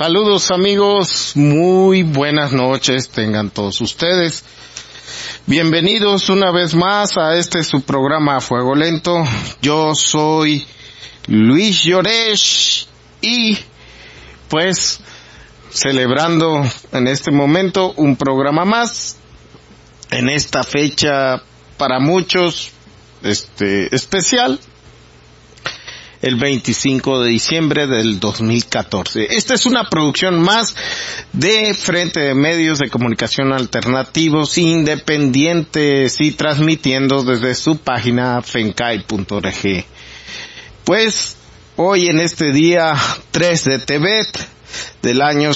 Saludos amigos, muy buenas noches tengan todos ustedes. Bienvenidos una vez más a su programa Fuego Lento. Yo soy Luis Llorech y pues celebrando en este momento un programa más en esta fecha para muchos especial, el 25 de diciembre del 2014. Esta es una producción más de Frente de Medios de Comunicación Alternativos Independientes y transmitiendo desde su página fencai.org. Pues hoy en este día 3 de Tebet del año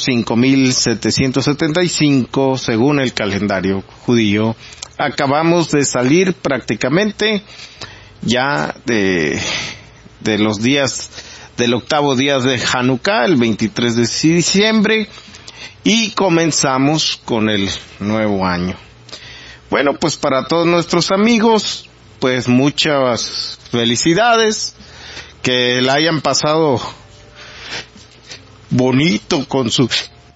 5775 según el calendario judío, acabamos de salir prácticamente ya de los días del octavo día de Hanukkah, el 23 de diciembre, y comenzamos con el nuevo año. Bueno, pues para todos nuestros amigos, pues muchas felicidades, que la hayan pasado bonito con su...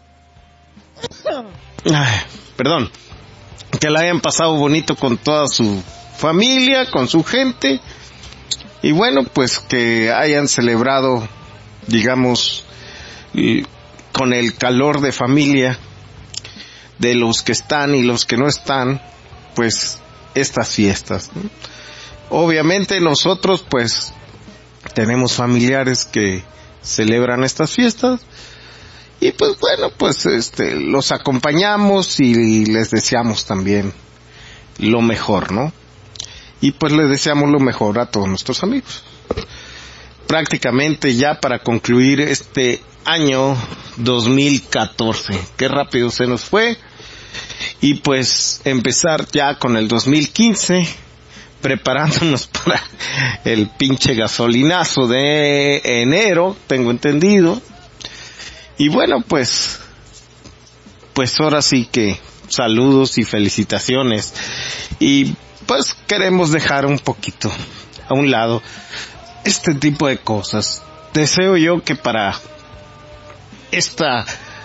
que la hayan pasado bonito con toda su familia, con su gente. Y bueno, pues que hayan celebrado, digamos, con el calor de familia de los que están y los que no están, pues estas fiestas, ¿no? Obviamente nosotros pues tenemos familiares que celebran estas fiestas y pues bueno, pues los acompañamos y les deseamos también lo mejor, ¿no? Y pues les deseamos lo mejor a todos nuestros amigos. Prácticamente ya para concluir este año 2014. Qué rápido se nos fue. Y pues empezar ya con el 2015, preparándonos para el pinche gasolinazo de enero, tengo entendido. Y bueno, pues ahora sí que saludos y felicitaciones. Y pues queremos dejar un poquito a un lado este tipo de cosas. Deseo yo que para esta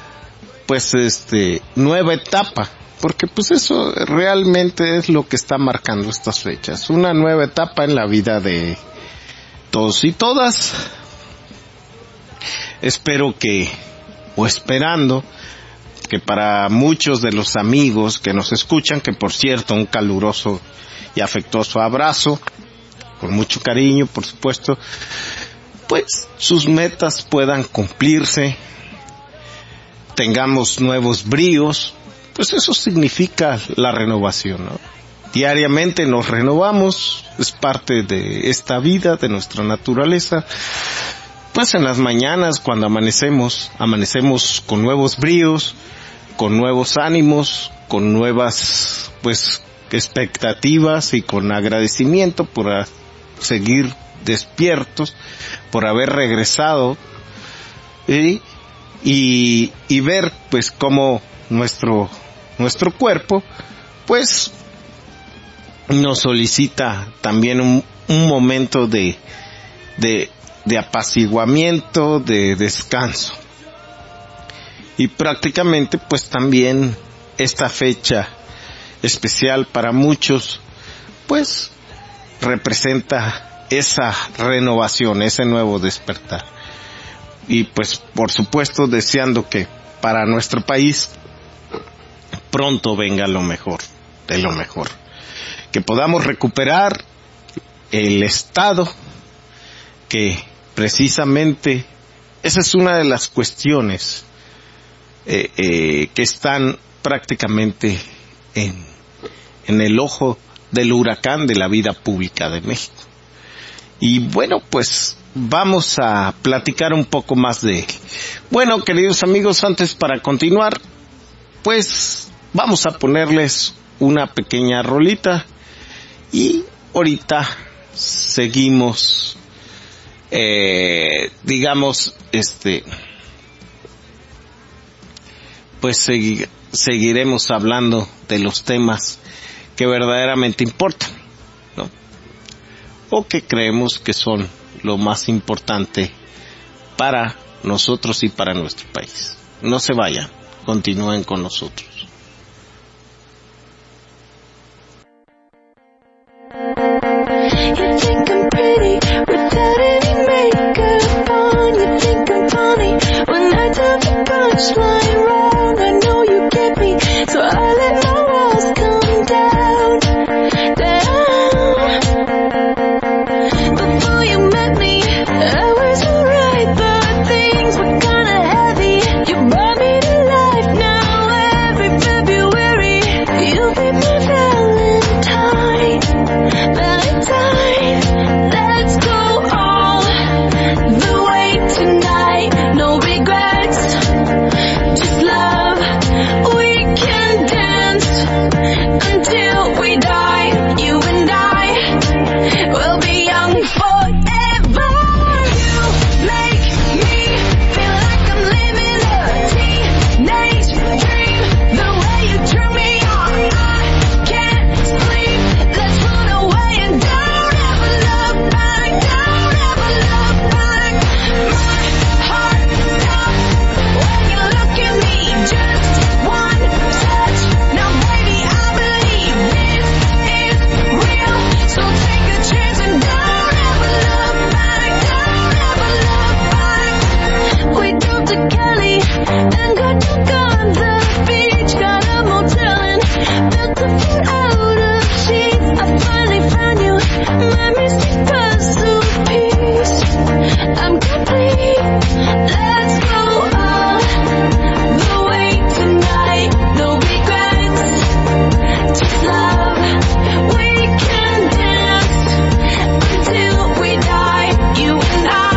nueva etapa, porque pues eso realmente es lo que está marcando estas fechas, una nueva etapa en la vida de todos y todas. Espero esperando que para muchos de los amigos que nos escuchan, que por cierto un caluroso y afectuoso abrazo, con mucho cariño, por supuesto, pues sus metas puedan cumplirse, tengamos nuevos bríos, pues eso significa la renovación, ¿no? Diariamente nos renovamos, es parte de esta vida, de nuestra naturaleza. Pues en las mañanas cuando amanecemos con nuevos bríos, con nuevos ánimos, con nuevas expectativas y con agradecimiento por seguir despiertos, por haber regresado y ver pues cómo nuestro cuerpo pues nos solicita también un momento de apaciguamiento, de descanso. Y prácticamente pues también esta fecha especial para muchos pues representa esa renovación, ese nuevo despertar. Y pues por supuesto deseando que para nuestro país pronto venga lo mejor, de lo mejor. Que podamos recuperar el estado que precisamente esa es una de las cuestiones que están prácticamente en el ojo del huracán de la vida pública de México. Y bueno, pues vamos a platicar un poco más de él. Bueno, queridos amigos, antes para continuar, pues vamos a ponerles una pequeña rolita y ahorita seguimos, pues seguiremos hablando de los temas que verdaderamente importan, ¿no? O que creemos que son lo más importante para nosotros y para nuestro país. No se vayan, continúen con nosotros. You think I'm pretty without any makeup on. You think I'm funny when I tell the punchline wrong. I know you get me, so I let my walls come down, down. Before you met me, I was alright, but things were kinda heavy. You brought me to life now. Every February, you'll be my Valentine. Valentine, let's go all the way tonight. No regrets, just love. We can dance until we die. You and I will be young forever. You make me feel like I'm living a teenage dream. The way you turn me on, I can't sleep. Let's run away and don't ever look back. Don't ever look back. My heart stops when you look at me. Just one touch. Now baby, I believe this is real. So take a chance and don't ever look back. Don't ever look back. We drove to Cali and got drunk on the beach. Got a motel and built the thing out of sheets. I finally found you, my mystic puzzle piece. I'm complete. Let's go all the way tonight. No regrets, just love. We can dance until we die. You and I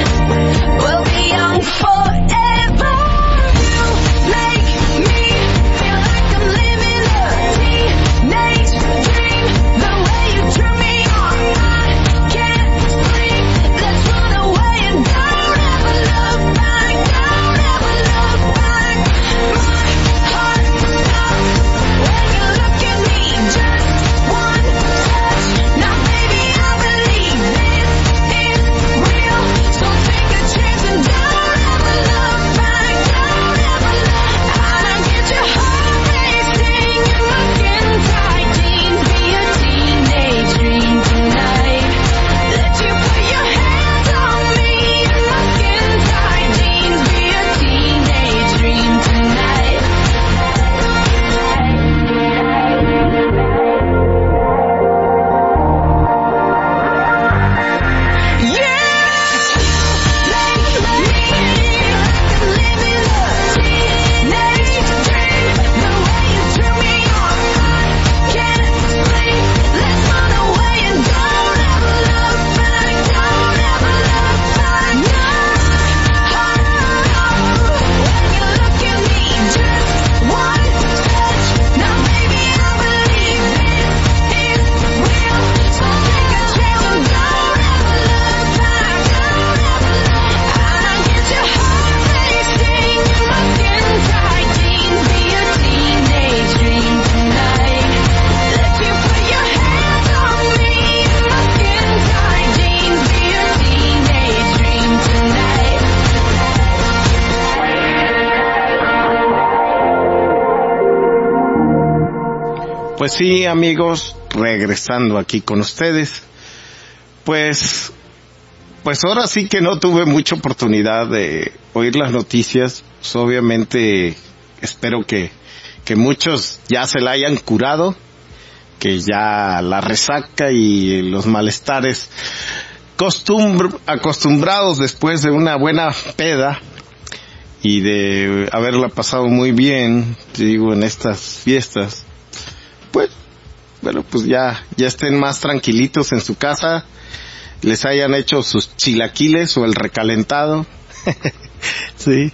will be young forever. You make me feel like I'm living a teenage dream. The way you turn me on, I can't sleep. Let's run away and don't ever look back. Don't ever look back. My heart stops when you look at me. Just one touch. Now baby, I believe this is real. So take a chance and don't ever look back. Don't ever look. I get your heart racing. You're looking tight. Jeans be a teenage dream tonight. Let you put your hands on me. You're looking tight. Jeans be a teenage dream tonight. Pues sí, amigos, regresando aquí con ustedes, pues ahora sí que no tuve mucha oportunidad de oír las noticias. Pues obviamente espero que muchos ya se la hayan curado, que ya la resaca y los malestares acostumbrados después de una buena peda y de haberla pasado muy bien, digo, en estas fiestas, pues, bueno, pues ya estén más tranquilitos en su casa, les hayan hecho sus chilaquiles o el recalentado, sí,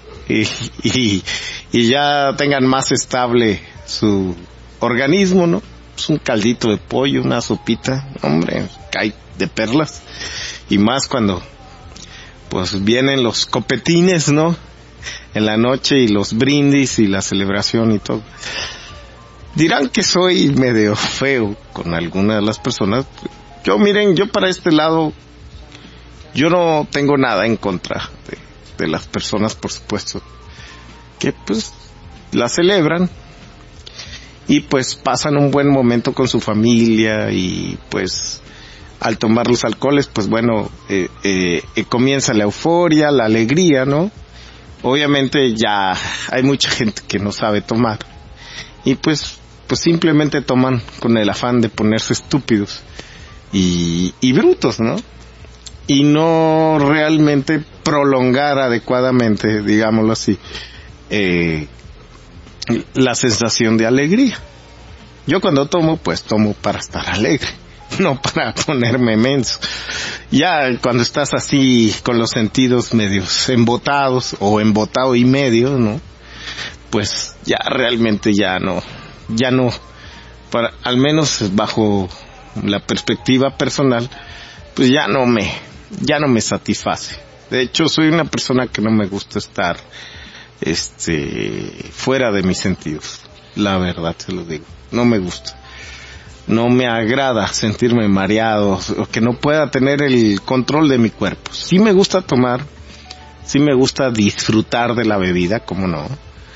y ya tengan más estable su organismo, ¿no? Pues un caldito de pollo, una sopita, hombre, cae de perlas, y más cuando, pues vienen los copetines, ¿no? En la noche y los brindis y la celebración y todo. Dirán que soy medio feo con algunas de las personas. Yo, miren, yo para este lado, yo no tengo nada en contra de las personas, por supuesto, que pues la celebran y pues pasan un buen momento con su familia y pues al tomar los alcoholes, pues bueno, comienza la euforia, la alegría, ¿no? Obviamente ya hay mucha gente que no sabe tomar y pues simplemente toman con el afán de ponerse estúpidos y brutos, ¿no? Y no realmente prolongar adecuadamente, digámoslo así, la sensación de alegría. Yo cuando tomo, pues tomo para estar alegre, no para ponerme menso. Ya cuando estás así con los sentidos medios embotados o embotado y medio, ¿no? Pues ya realmente ya no, al menos bajo la perspectiva personal, pues ya no me satisface. De hecho, soy una persona que no me gusta estar fuera de mis sentidos. La verdad se lo digo, no me gusta. No me agrada sentirme mareado o que no pueda tener el control de mi cuerpo. Sí me gusta tomar, sí me gusta disfrutar de la bebida, cómo no,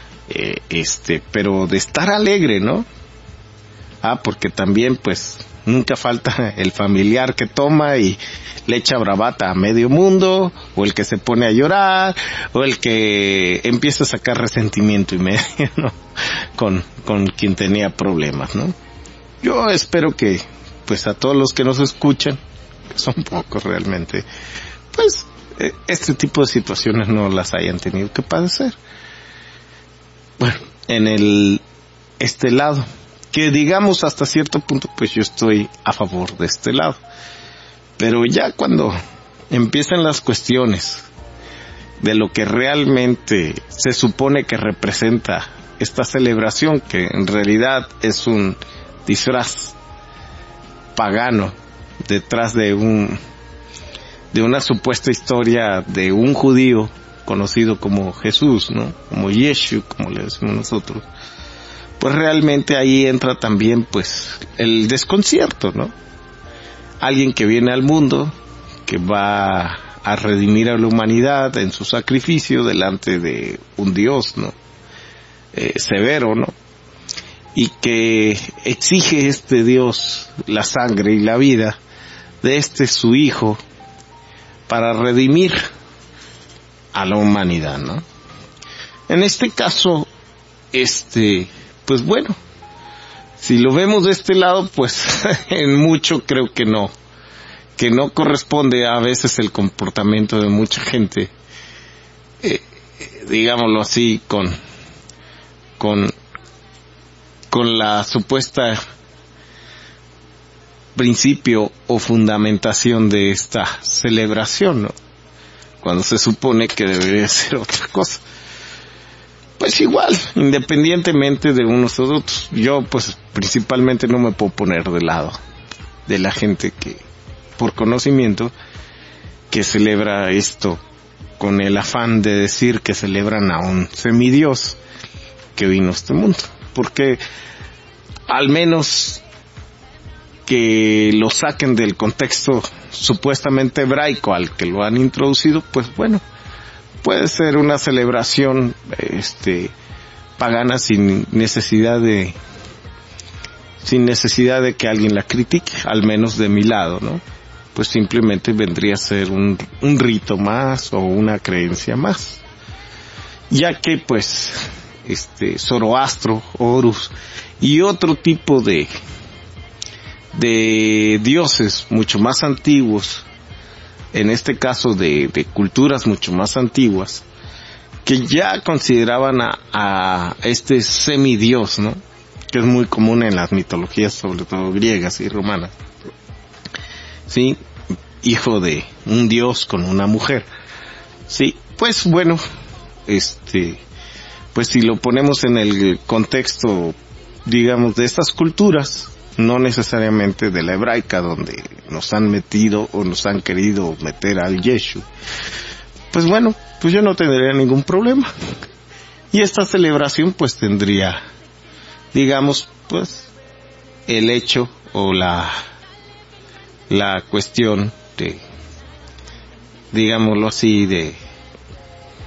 pero de estar alegre, ¿no? Porque también pues nunca falta el familiar que toma y le echa bravata a medio mundo, o el que se pone a llorar, o el que empieza a sacar resentimiento y medio, ¿no? Con quien tenía problemas, ¿no? Yo espero que, pues a todos los que nos escuchan, que son pocos realmente, pues este tipo de situaciones no las hayan tenido que padecer. Bueno, en este lado, que digamos hasta cierto punto, pues yo estoy a favor de este lado. Pero ya cuando empiezan las cuestiones de lo que realmente se supone que representa esta celebración, que en realidad es un disfraz pagano detrás de una supuesta historia de un judío conocido como Jesús, ¿no? Como Yeshu, como le decimos nosotros. Pues realmente ahí entra también pues el desconcierto, ¿no? Alguien que viene al mundo, que va a redimir a la humanidad en su sacrificio delante de un Dios, ¿no? Severo, ¿no? Y que exige este Dios la sangre y la vida de su hijo para redimir a la humanidad, ¿no? En este caso, pues bueno, si lo vemos de este lado, pues en mucho creo que no corresponde a veces el comportamiento de mucha gente, digámoslo así, con la supuesta principio o fundamentación de esta celebración, ¿no? Cuando se supone que debería ser otra cosa. Pues igual, independientemente de unos o otros, yo pues principalmente no me puedo poner de lado de la gente que, por conocimiento, que celebra esto con el afán de decir que celebran a un semidios que vino a este mundo. Porque al menos que lo saquen del contexto supuestamente hebraico al que lo han introducido, pues bueno, puede ser una celebración pagana sin necesidad de que alguien la critique, al menos de mi lado, ¿no? Pues simplemente vendría a ser un rito más o una creencia más, ya que pues Zoroastro, Horus y otro tipo de dioses mucho más antiguos, en este caso de culturas mucho más antiguas, que ya consideraban a este semidios, ¿no? Que es muy común en las mitologías, sobre todo griegas y romanas, sí, hijo de un dios con una mujer, sí, pues bueno, pues si lo ponemos en el contexto, digamos, de estas culturas, no necesariamente de la hebraica, donde nos han metido o nos han querido meter al Yeshu, pues bueno, pues yo no tendría ningún problema. Y esta celebración pues tendría, digamos, pues el hecho o la cuestión de, digámoslo así, de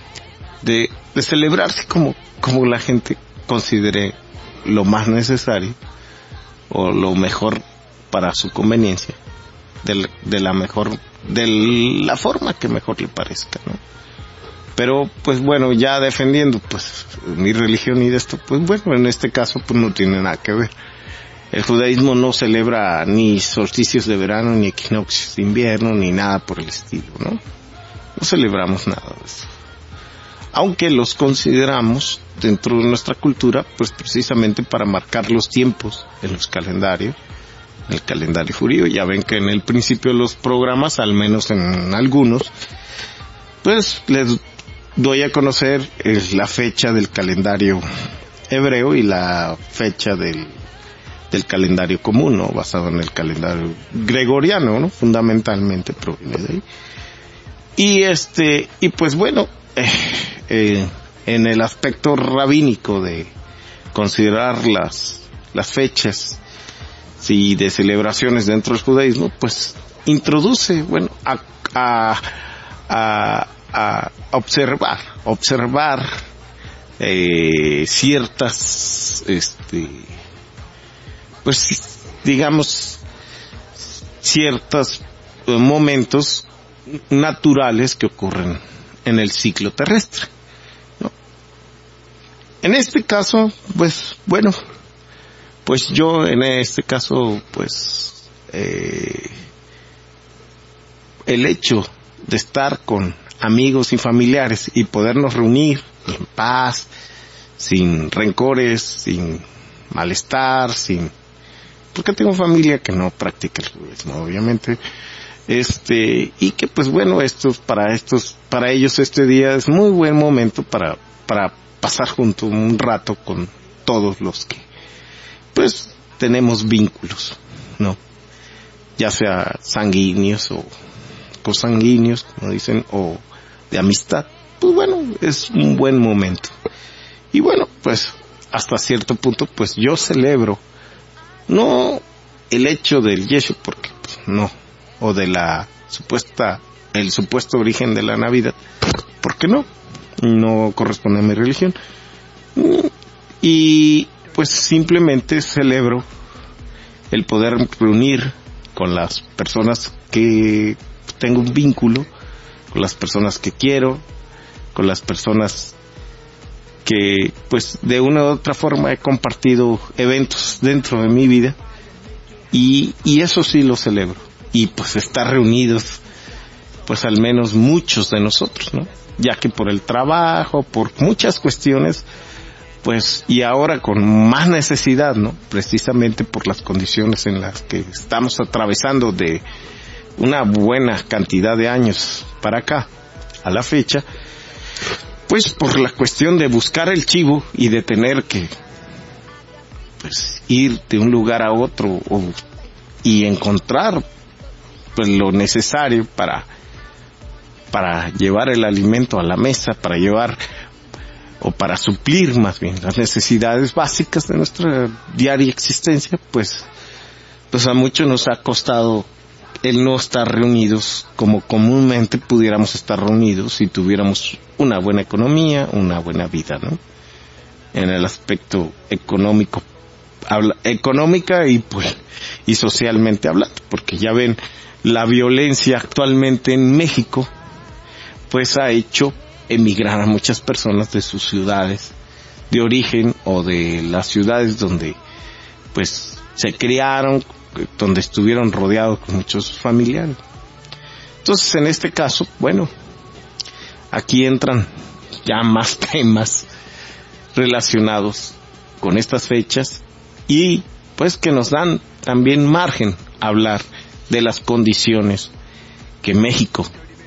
de celebrarse como la gente considere lo más necesario o lo mejor para su conveniencia, de la forma que mejor le parezca, ¿no? Pero pues bueno, ya defendiendo pues mi religión y de esto, pues bueno, en este caso pues no tiene nada que ver. El judaísmo no celebra ni solsticios de verano, ni equinoccios de invierno, ni nada por el estilo, ¿no? No celebramos nada de eso. Aunque los consideramos dentro de nuestra cultura, pues precisamente para marcar los tiempos en los calendarios, el calendario judío. Ya ven que en el principio de los programas, al menos en algunos, pues les doy a conocer la fecha del calendario hebreo y la fecha del calendario común, ¿no? Basado en el calendario gregoriano, ¿no? Fundamentalmente proviene de ahí. Y pues bueno, en el aspecto rabínico de considerar las fechas y de celebraciones dentro del judaísmo, pues introduce, bueno, a observar ciertas, pues digamos, ciertos momentos naturales que ocurren en el ciclo terrestre, ¿no? En este caso, pues bueno, pues yo en este caso, pues el hecho de estar con amigos y familiares y podernos reunir en paz, sin rencores, sin malestar, porque tengo familia que no practica el judaísmo, obviamente, y que pues bueno, para ellos este día es muy buen momento para pasar junto un rato con todos los que pues tenemos vínculos, ¿no? Ya sea sanguíneos o cosanguíneos, como dicen, o de amistad. Pues bueno, es un buen momento. Y bueno, pues hasta cierto punto pues yo celebro no el hecho del Yeshu, porque pues no, o de el supuesto origen de la Navidad, porque no corresponde a mi religión, y pues simplemente celebro el poder reunir con las personas que tengo un vínculo, con las personas que quiero, con las personas que pues de una u otra forma he compartido eventos dentro de mi vida, y eso sí lo celebro. Y pues estar reunidos, pues al menos muchos de nosotros, ¿no? Ya que por el trabajo, por muchas cuestiones, pues, y ahora con más necesidad, ¿no? Precisamente por las condiciones en las que estamos atravesando de una buena cantidad de años para acá, a la fecha, pues por la cuestión de buscar el chivo y de tener que, pues, ir de un lugar a otro y encontrar pues lo necesario para llevar el alimento a la mesa, para llevar o para suplir más bien las necesidades básicas de nuestra diaria existencia, pues a muchos nos ha costado el no estar reunidos como comúnmente pudiéramos estar reunidos si tuviéramos una buena economía, una buena vida, ¿no? En el aspecto económica y socialmente hablando, porque ya ven, la violencia actualmente en México pues ha hecho emigrar a muchas personas de sus ciudades de origen o de las ciudades donde pues se criaron, donde estuvieron rodeados con muchos familiares. Entonces en este caso, bueno, aquí entran ya más temas relacionados con estas fechas y pues que nos dan también margen a hablar de las condiciones que México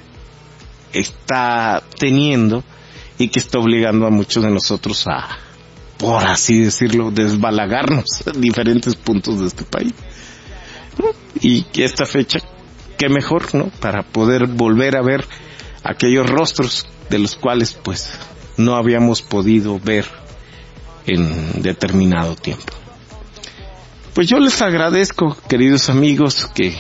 está teniendo y que está obligando a muchos de nosotros a, por así decirlo, desbalagarnos en diferentes puntos de este país, ¿no? Y que esta fecha, qué mejor, ¿no? Para poder volver a ver aquellos rostros de los cuales pues no habíamos podido ver en determinado tiempo. Pues yo les agradezco, queridos amigos, que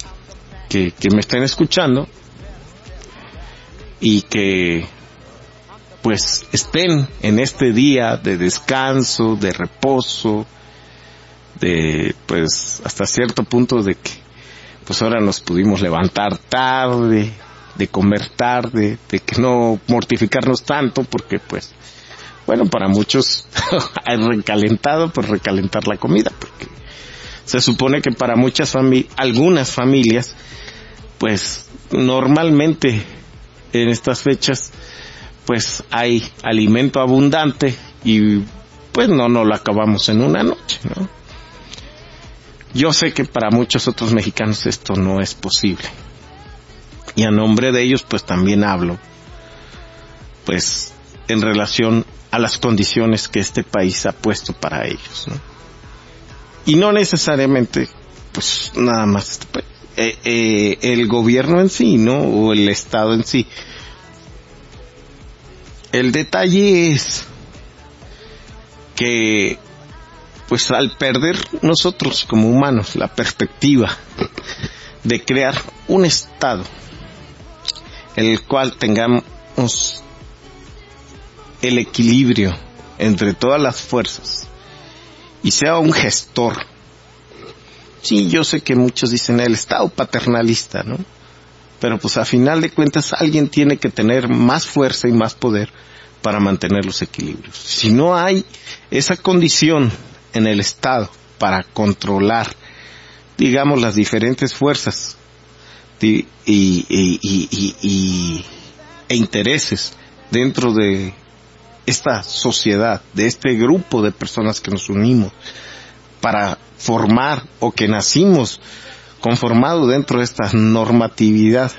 me estén escuchando y que pues estén en este día de descanso, de reposo, de pues hasta cierto punto de que pues ahora nos pudimos levantar tarde, de comer tarde, de que no mortificarnos tanto, porque pues bueno, para muchos hay recalentado, pues recalentar la comida, porque se supone que para algunas familias, pues normalmente en estas fechas, pues hay alimento abundante y pues no lo acabamos en una noche, ¿no? Yo sé que para muchos otros mexicanos esto no es posible. Y a nombre de ellos, pues también hablo, pues en relación a las condiciones que este país ha puesto para ellos, ¿no? Y no necesariamente, pues nada más el gobierno en sí, ¿no? O el Estado en sí. El detalle es que, pues al perder nosotros como humanos la perspectiva de crear un Estado en el cual tengamos el equilibrio entre todas las fuerzas y sea un gestor. Sí, yo sé que muchos dicen el Estado paternalista, ¿no? Pero pues a final de cuentas alguien tiene que tener más fuerza y más poder para mantener los equilibrios. Si no hay esa condición en el Estado para controlar, digamos, las diferentes fuerzas e intereses dentro de esta sociedad, de este grupo de personas que nos unimos para formar o que nacimos conformado dentro de esta normatividad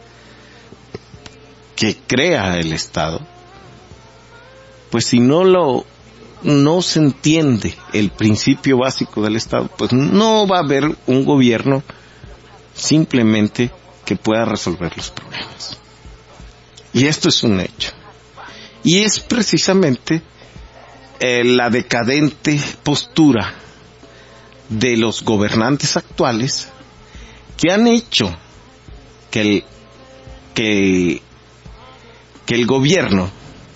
que crea el Estado, pues si no se entiende el principio básico del Estado, pues no va a haber un gobierno simplemente que pueda resolver los problemas. Y esto es un hecho. Y es precisamente la decadente postura de los gobernantes actuales que han hecho que el gobierno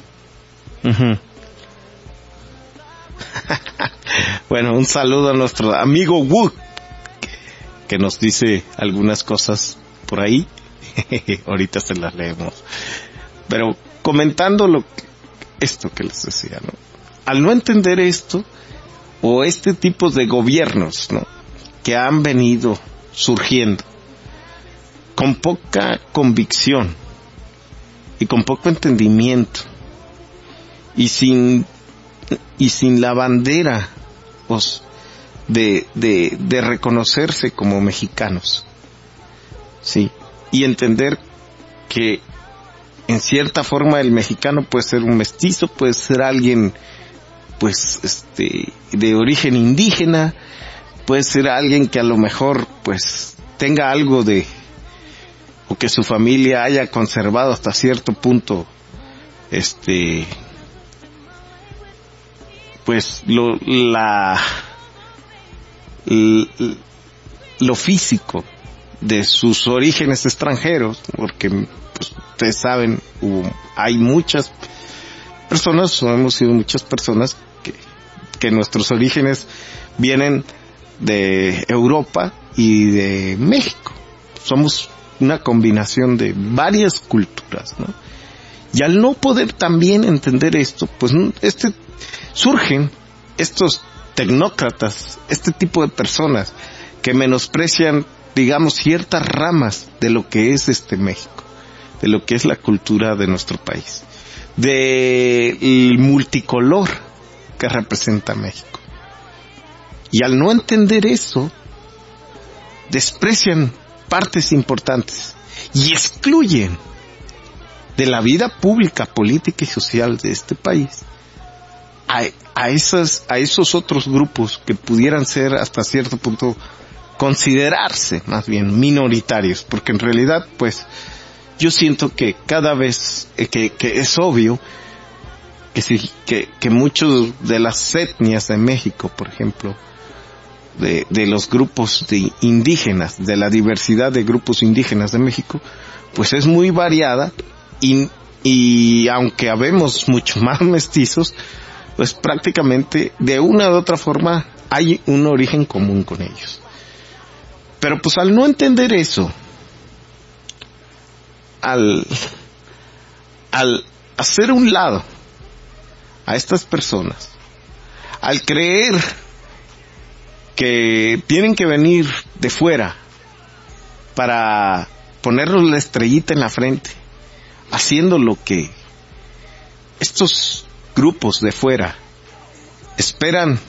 bueno, un saludo a nuestro amigo Wood que nos dice algunas cosas por ahí. Ahorita se las leemos. Pero comentando esto que les decía, ¿no? Al no entender esto, o este tipo de gobiernos, ¿no?, que han venido surgiendo con poca convicción y con poco entendimiento y sin la bandera, pues, de reconocerse como mexicanos, sí, y entender que en cierta forma el mexicano puede ser un mestizo, puede ser alguien pues de origen indígena, puede ser alguien que a lo mejor pues tenga algo o que su familia haya conservado hasta cierto punto pues lo físico de sus orígenes extranjeros, porque pues ustedes saben, hay muchas personas, o hemos sido muchas personas que nuestros orígenes vienen de Europa y de México. Somos una combinación de varias culturas, ¿no? Y al no poder también entender esto, pues surgen estos tecnócratas, este tipo de personas que menosprecian, digamos, ciertas ramas de lo que es México, de lo que es la cultura de nuestro país, del multicolor que representa México. Y al no entender eso, desprecian partes importantes y excluyen de la vida pública, política y social de este país a esos otros grupos que pudieran ser hasta cierto punto considerarse más bien minoritarios, porque en realidad pues yo siento que cada vez que es obvio que muchos de las etnias de México, por ejemplo, de los grupos de indígenas, de la diversidad de grupos indígenas de México, pues es muy variada y y aunque habemos mucho más mestizos, pues prácticamente de una u otra forma hay un origen común con ellos. Pero pues al no entender eso, al hacer un lado a estas personas, al creer que tienen que venir de fuera para ponernos la estrellita en la frente, haciendo lo que estos grupos de fuera esperan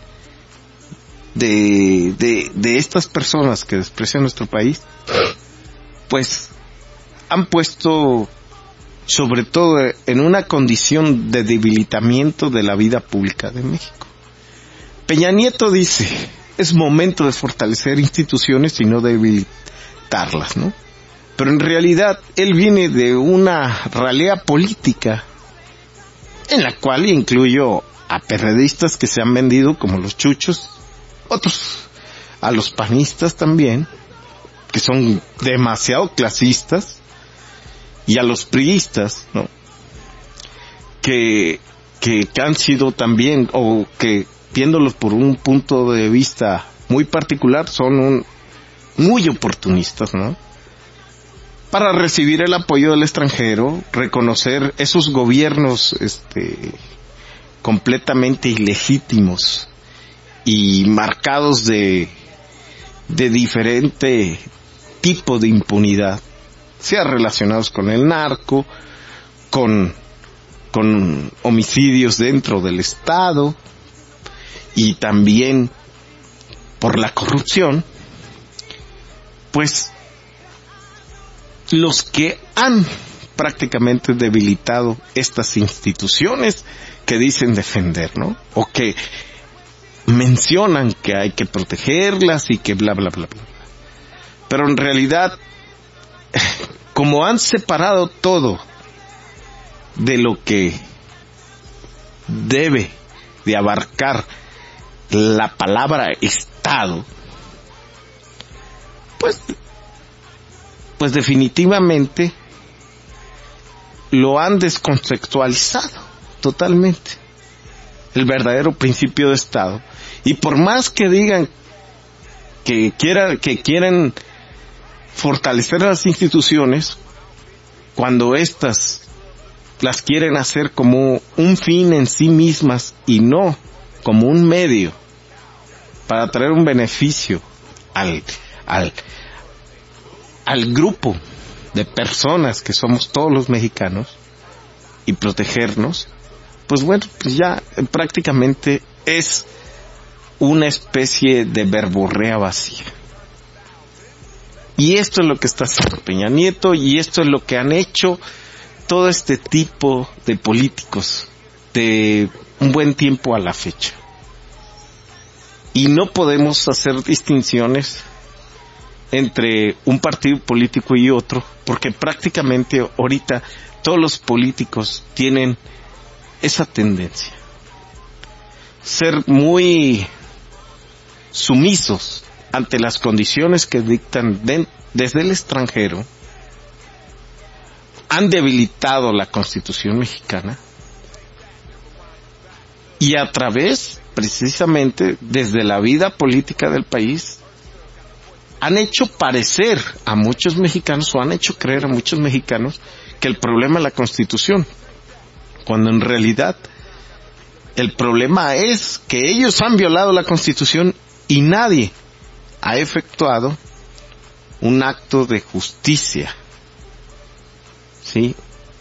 de estas personas que desprecian nuestro país, pues han puesto sobre todo en una condición de debilitamiento de la vida pública de México. Peña Nieto dice, es momento de fortalecer instituciones y no debilitarlas, ¿no? Pero en realidad él viene de una ralea política en la cual incluyo a perredistas que se han vendido como los chuchos, otros a los panistas también, que son demasiado clasistas, y a los priistas, ¿no? Que han sido también, o que viéndolos por un punto de vista muy particular, son muy oportunistas, ¿no? Para recibir el apoyo del extranjero, reconocer esos gobiernos completamente ilegítimos y marcados de diferente tipo de impunidad, sea relacionados con el narco, con homicidios dentro del Estado y también por la corrupción, pues los que han prácticamente debilitado estas instituciones que dicen defender, ¿no? O que mencionan que hay que protegerlas y que bla, bla, bla, bla. Pero en realidad, como han separado todo de lo que debe de abarcar la palabra Estado, pues definitivamente lo han descontextualizado totalmente, el verdadero principio de Estado. Y por más que digan que quieren fortalecer las instituciones, cuando éstas las quieren hacer como un fin en sí mismas y no como un medio para traer un beneficio al grupo de personas que somos todos los mexicanos y protegernos, pues bueno, pues ya prácticamente es una especie de verborrea vacía. Y esto es lo que está haciendo Peña Nieto, y esto es lo que han hecho todo este tipo de políticos de un buen tiempo a la fecha. Y no podemos hacer distinciones entre un partido político y otro, porque prácticamente ahorita todos los políticos tienen esa tendencia. Ser muy sumisos ante las condiciones que dictan desde el extranjero, han debilitado la Constitución mexicana y a través, precisamente, desde la vida política del país, han hecho parecer a muchos mexicanos, o han hecho creer a muchos mexicanos, que el problema es la Constitución, cuando en realidad el problema es que ellos han violado la Constitución y nadie ha efectuado un acto de justicia, ¿sí?,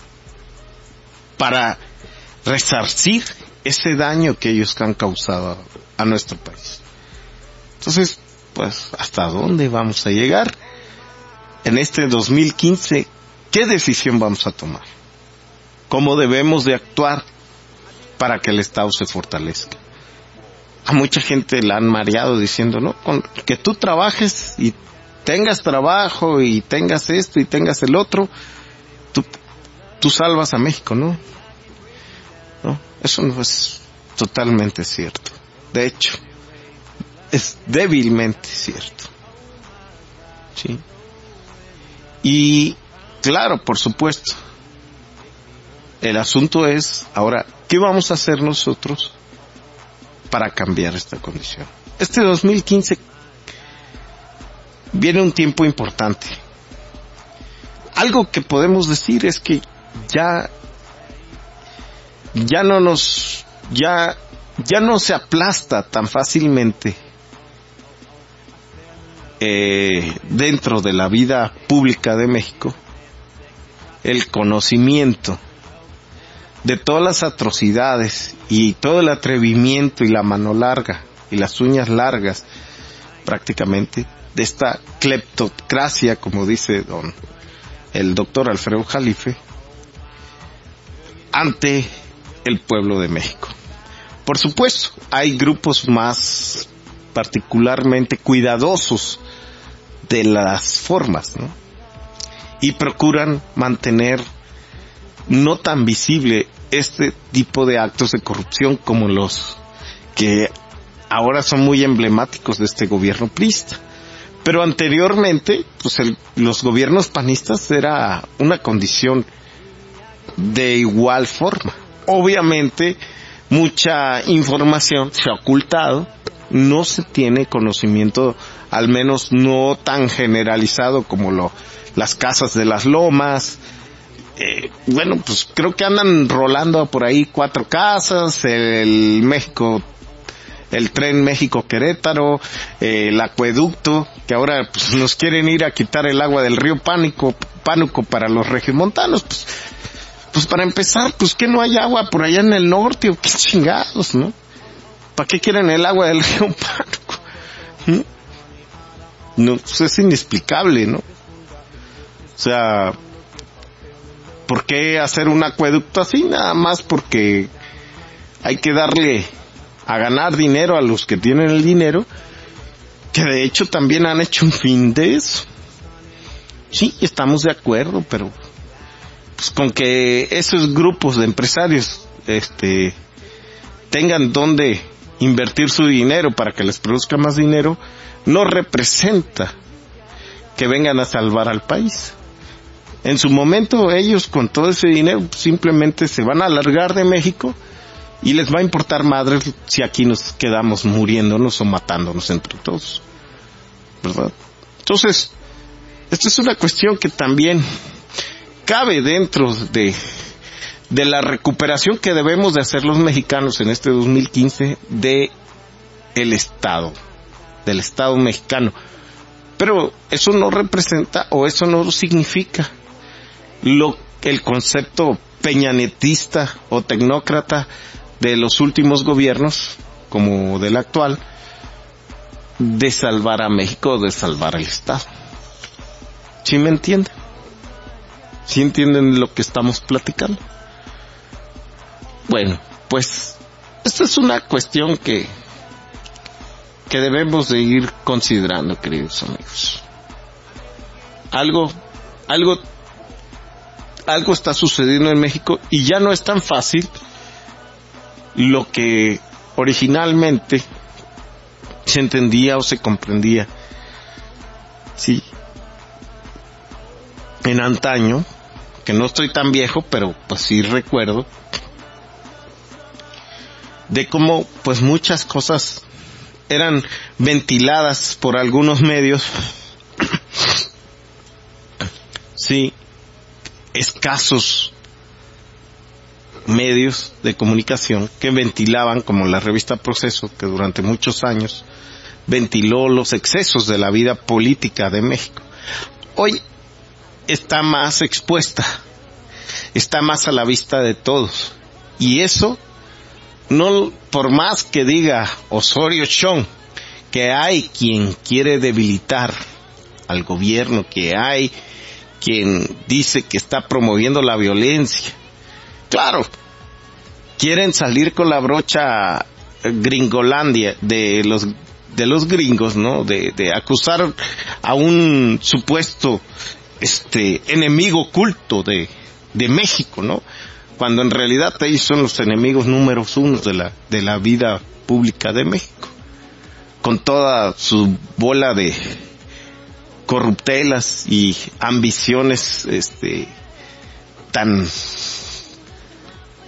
para resarcir ese daño que ellos han causado a nuestro país. Entonces, pues, ¿hasta dónde vamos a llegar en este 2015? ¿Qué decisión vamos a tomar? ¿Cómo debemos de actuar para que el Estado se fortalezca? A mucha gente la han mareado diciendo, no, con que tú trabajes y tengas trabajo y tengas esto y tengas el otro, tú salvas a México, ¿no? No, eso no es totalmente cierto. De hecho, es débilmente cierto. ¿Sí? Y claro, por supuesto, el asunto es, ahora, ¿qué vamos a hacer nosotros para cambiar esta condición? Este 2015 viene un tiempo importante. Algo que podemos decir es que ya no se aplasta tan fácilmente dentro de la vida pública de México el conocimiento de todas las atrocidades y todo el atrevimiento y la mano larga y las uñas largas prácticamente de esta cleptocracia, como dice el doctor Alfredo Jalife, ante el pueblo de México. Por supuesto, hay grupos más particularmente cuidadosos de las formas, ¿no? Y procuran mantener no tan visible este tipo de actos de corrupción como los que ahora son muy emblemáticos de este gobierno priista. Pero anteriormente, pues los gobiernos panistas era una condición de igual forma. Obviamente, mucha información se ha ocultado, no se tiene conocimiento, al menos no tan generalizado como las casas de las lomas. Bueno, pues creo que andan rolando por ahí 4 casas, el tren México-Querétaro, el acueducto, que ahora pues nos quieren ir a quitar el agua del río Pánuco para los regiomontanos. Pues para empezar, pues que no hay agua por allá en el norte, o qué chingados, ¿no? ¿Para qué quieren el agua del río Pánuco? No, pues es inexplicable, ¿no? O sea, ¿por qué hacer un acueducto así? Nada más porque hay que darle a ganar dinero a los que tienen el dinero, que de hecho también han hecho un fin de eso. Sí, estamos de acuerdo, pero pues con que esos grupos de empresarios tengan donde invertir su dinero para que les produzca más dinero, no representa que vengan a salvar al país. En su momento ellos con todo ese dinero simplemente se van a largar de México y les va a importar madres si aquí nos quedamos muriéndonos o matándonos entre todos, ¿verdad? Entonces, esta es una cuestión que también cabe dentro de la recuperación que debemos de hacer los mexicanos en este 2015 del Estado mexicano. Pero eso no representa o eso no significa el concepto peñanetista o tecnócrata de los últimos gobiernos, como del actual, de salvar a México o de salvar al Estado. ¿Sí me entienden? ¿Sí entienden lo que estamos platicando? Bueno, pues esta es una cuestión que debemos de ir considerando, queridos amigos. Algo está sucediendo en México y ya no es tan fácil lo que originalmente se entendía o se comprendía. Sí. En antaño, que no estoy tan viejo, pero pues sí recuerdo de cómo pues muchas cosas eran ventiladas por algunos medios, sí, escasos medios de comunicación que ventilaban, como la revista Proceso, que durante muchos años ventiló los excesos de la vida política de México. Hoy está más expuesta, está más a la vista de todos, y eso no, por más que diga Osorio Chong que hay quien quiere debilitar al gobierno, que hay quien dice que está promoviendo la violencia. Claro, quieren salir con la brocha gringolandia de los gringos, ¿no? De acusar a un supuesto enemigo oculto de México, ¿no? Cuando en realidad ellos son los enemigos número 1 de la vida pública de México, con toda su bola de corruptelas y ambiciones tan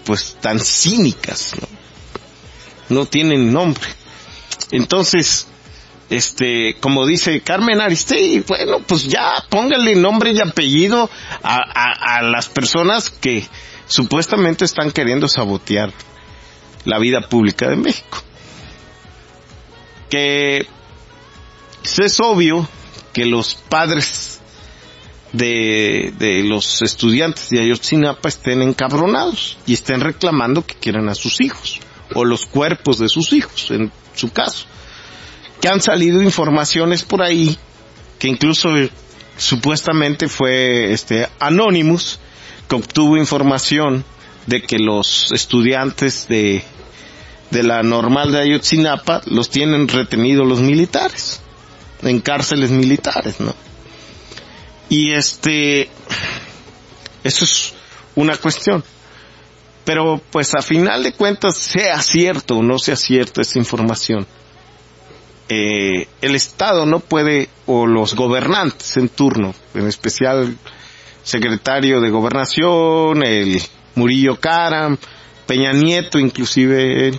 pues tan cínicas, no tienen nombre. Entonces, como dice Carmen Aristegui, bueno, pues ya póngale nombre y apellido a las personas que supuestamente están queriendo sabotear la vida pública de México. Que es obvio que los padres de los estudiantes de Ayotzinapa estén encabronados y estén reclamando que quieran a sus hijos, o los cuerpos de sus hijos, en su caso. Que han salido informaciones por ahí, que incluso supuestamente fue Anonymous, que obtuvo información de que los estudiantes de la Normal de Ayotzinapa los tienen retenidos los militares, en cárceles militares, ¿no? Y eso es una cuestión. Pero pues a final de cuentas, sea cierto o no sea cierta esa información, el Estado no puede, o los gobernantes en turno, en especial el secretario de Gobernación, el Murillo Karam, Peña Nieto, inclusive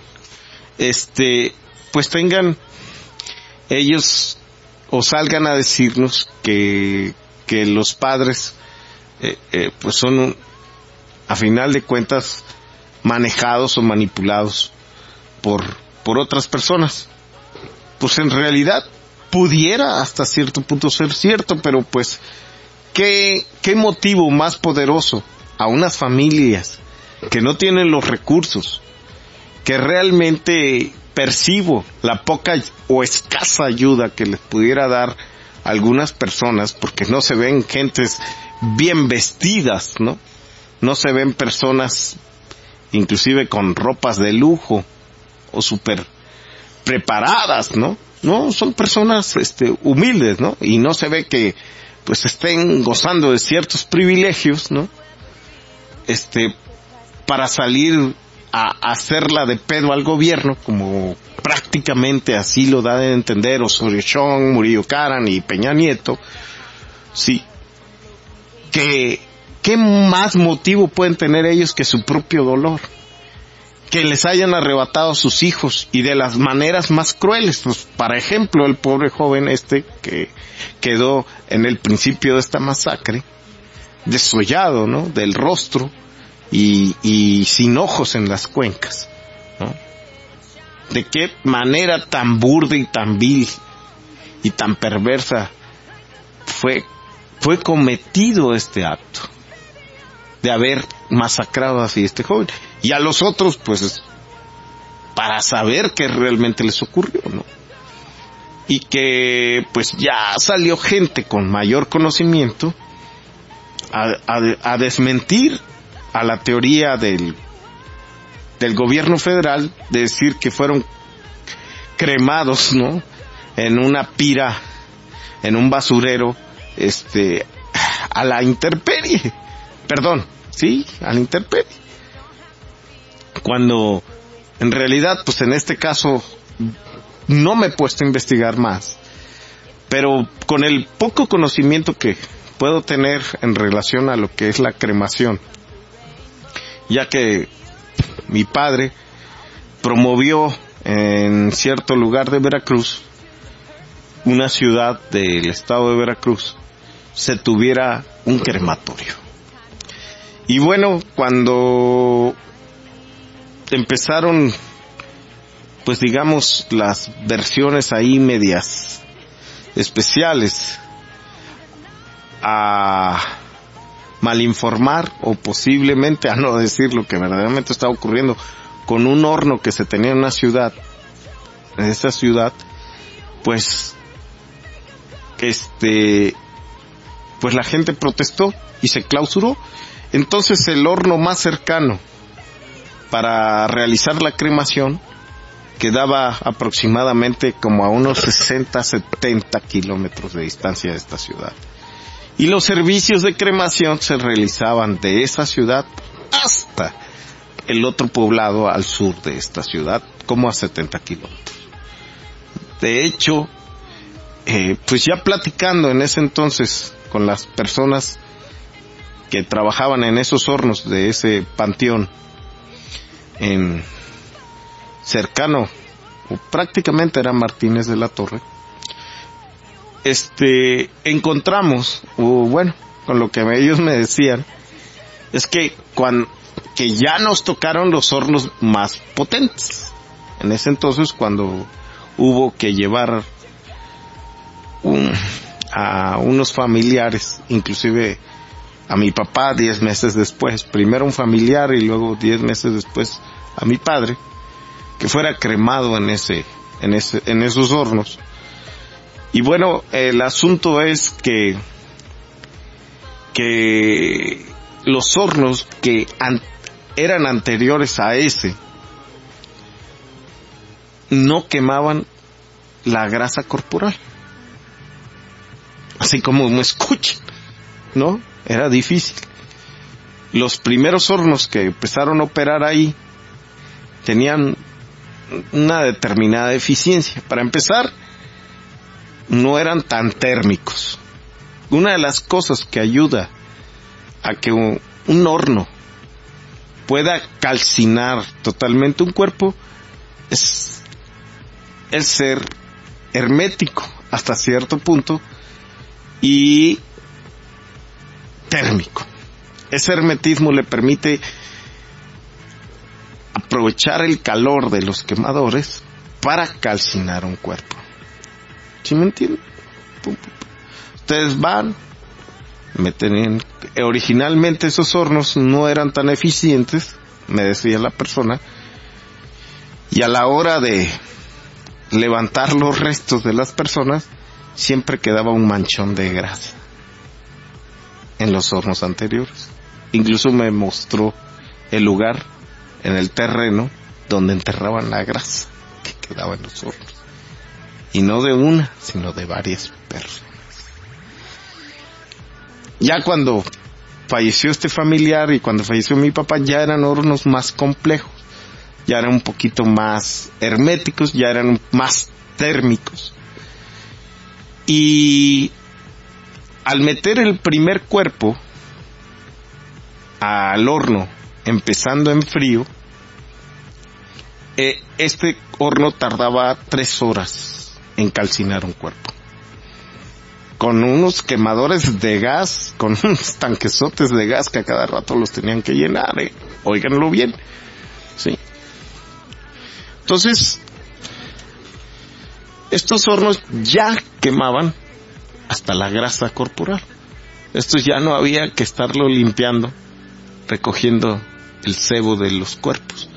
pues tengan ellos o salgan a decirnos que los padres pues son a final de cuentas manejados o manipulados por otras personas. Pues en realidad pudiera hasta cierto punto ser cierto, pero pues ¿qué motivo más poderoso a unas familias que no tienen los recursos, que realmente percibo la poca o escasa ayuda que les pudiera dar algunas personas, porque no se ven gentes bien vestidas, no se ven personas inclusive con ropas de lujo o súper preparadas, no son personas humildes, y no se ve que pues estén gozando de ciertos privilegios, para salir a hacerla de pedo al gobierno, como prácticamente así lo da de entender Osorio Chong, Murillo Karam y Peña Nieto. Sí, ¿qué más motivo pueden tener ellos que su propio dolor? Que les hayan arrebatado a sus hijos, y de las maneras más crueles. Pues, por ejemplo, el pobre joven que quedó en el principio de esta masacre, desollado, del rostro y sin ojos en las cuencas, De qué manera tan burda y tan vil y tan perversa fue cometido este acto de haber masacrado así a este joven, y a los otros pues para saber qué realmente les ocurrió, y que pues ya salió gente con mayor conocimiento a desmentir a la teoría del gobierno federal de decir que fueron cremados, en una pira, en un basurero, a la intemperie. Perdón, sí, a la intemperie. Cuando en realidad, pues en este caso no me he puesto a investigar más, pero con el poco conocimiento que puedo tener en relación a lo que es la cremación, ya que mi padre promovió en cierto lugar de Veracruz, una ciudad del estado de Veracruz, se tuviera un crematorio. Y bueno, cuando empezaron, pues digamos, las versiones ahí medias especiales a malinformar, o posiblemente a no decir lo que verdaderamente estaba ocurriendo con un horno que se tenía en una ciudad, en esa ciudad, pues pues la gente protestó y se clausuró. Entonces el horno más cercano para realizar la cremación quedaba aproximadamente como a unos 60-70 kilómetros de distancia de esta ciudad. Y los servicios de cremación se realizaban de esa ciudad hasta el otro poblado al sur de esta ciudad, como a 70 kilómetros. De hecho, pues ya platicando en ese entonces con las personas que trabajaban en esos hornos de ese panteón, en cercano, o prácticamente era Martínez de la Torre, encontramos, o bueno, con lo que ellos me decían, es que que ya nos tocaron los hornos más potentes. En ese entonces, cuando hubo que llevar a unos familiares, inclusive a mi papá 10 meses después, primero un familiar y luego 10 meses después a mi padre, que fuera cremado en esos hornos. Y bueno, el asunto es que los hornos que eran anteriores a ese no quemaban la grasa corporal, así como me escuchan, ¿no? Era difícil. Los primeros hornos que empezaron a operar ahí tenían una determinada eficiencia. Para empezar, no eran tan térmicos. Una de las cosas que ayuda a que un horno pueda calcinar totalmente un cuerpo es el ser hermético hasta cierto punto y térmico. Ese hermetismo le permite aprovechar el calor de los quemadores para calcinar un cuerpo. ¿Sí me entienden? Ustedes van, originalmente esos hornos no eran tan eficientes, me decía la persona, y a la hora de levantar los restos de las personas, siempre quedaba un manchón de grasa en los hornos anteriores. Incluso me mostró el lugar en el terreno donde enterraban la grasa que quedaba en los hornos. Y no de una, sino de varias personas. Ya cuando falleció este familiar y cuando falleció mi papá, ya eran hornos más complejos, ya eran un poquito más herméticos, ya eran más térmicos. Y al meter el primer cuerpo al horno, empezando en frío, este horno tardaba 3 horas en calcinar un cuerpo. Con unos quemadores de gas, con unos tanquesotes de gas que a cada rato los tenían que llenar, óiganlo bien, sí. Entonces, estos hornos ya quemaban hasta la grasa corporal. Estos ya no había que estarlo limpiando, recogiendo el sebo de los cuerpos.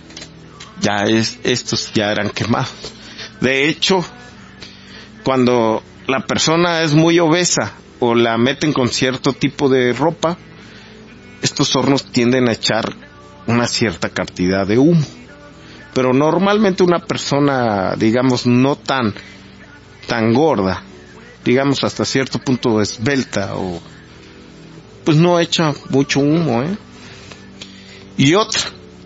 Estos ya eran quemados. De hecho, cuando la persona es muy obesa o la meten con cierto tipo de ropa, estos hornos tienden a echar una cierta cantidad de humo. Pero normalmente una persona, digamos, no tan gorda, digamos hasta cierto punto esbelta, o pues no echa mucho humo, Y otra,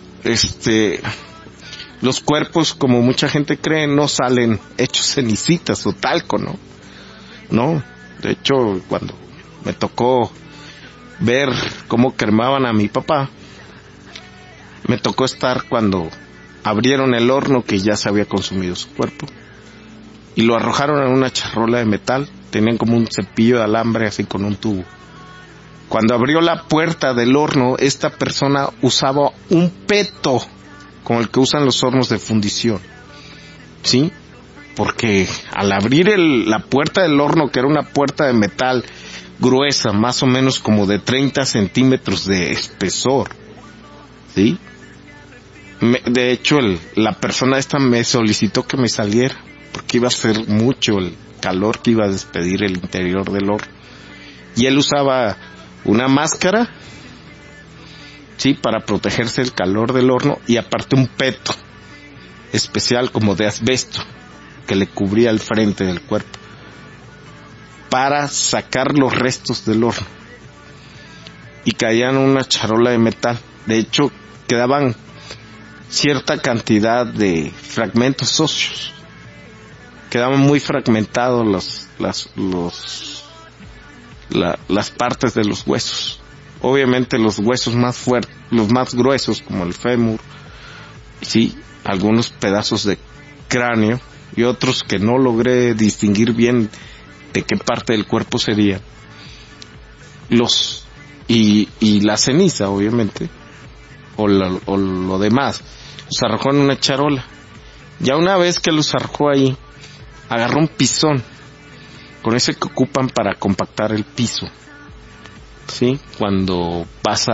los cuerpos, como mucha gente cree, no salen hechos cenicitas o talco, no, de hecho, cuando me tocó ver cómo cremaban a mi papá, me tocó estar cuando abrieron el horno que ya se había consumido su cuerpo y lo arrojaron en una charola de metal. Tenían como un cepillo de alambre así con un tubo. Cuando abrió la puerta del horno, esta persona usaba un peto como el que usan los hornos de fundición, ¿sí? Porque al abrir la puerta del horno, que era una puerta de metal gruesa, más o menos como de 30 centímetros de espesor, ¿sí? De hecho, la persona esta me solicitó que me saliera, porque iba a ser mucho el calor que iba a despedir el interior del horno. Y él usaba una máscara, sí, para protegerse del calor del horno, y aparte un peto especial como de asbesto que le cubría el frente del cuerpo para sacar los restos del horno, y caían en una charola de metal. De hecho, quedaban cierta cantidad de fragmentos óseos, quedaban muy fragmentados las partes de los huesos. Obviamente los huesos más fuertes, los más gruesos, como el fémur sí, algunos pedazos de cráneo y otros que no logré distinguir bien de qué parte del cuerpo sería. Y la ceniza, obviamente, o lo demás, los arrojó en una charola. Ya una vez que los arrojó ahí, agarró un pisón, con ese que ocupan para compactar el piso, ¿sí? Cuando vas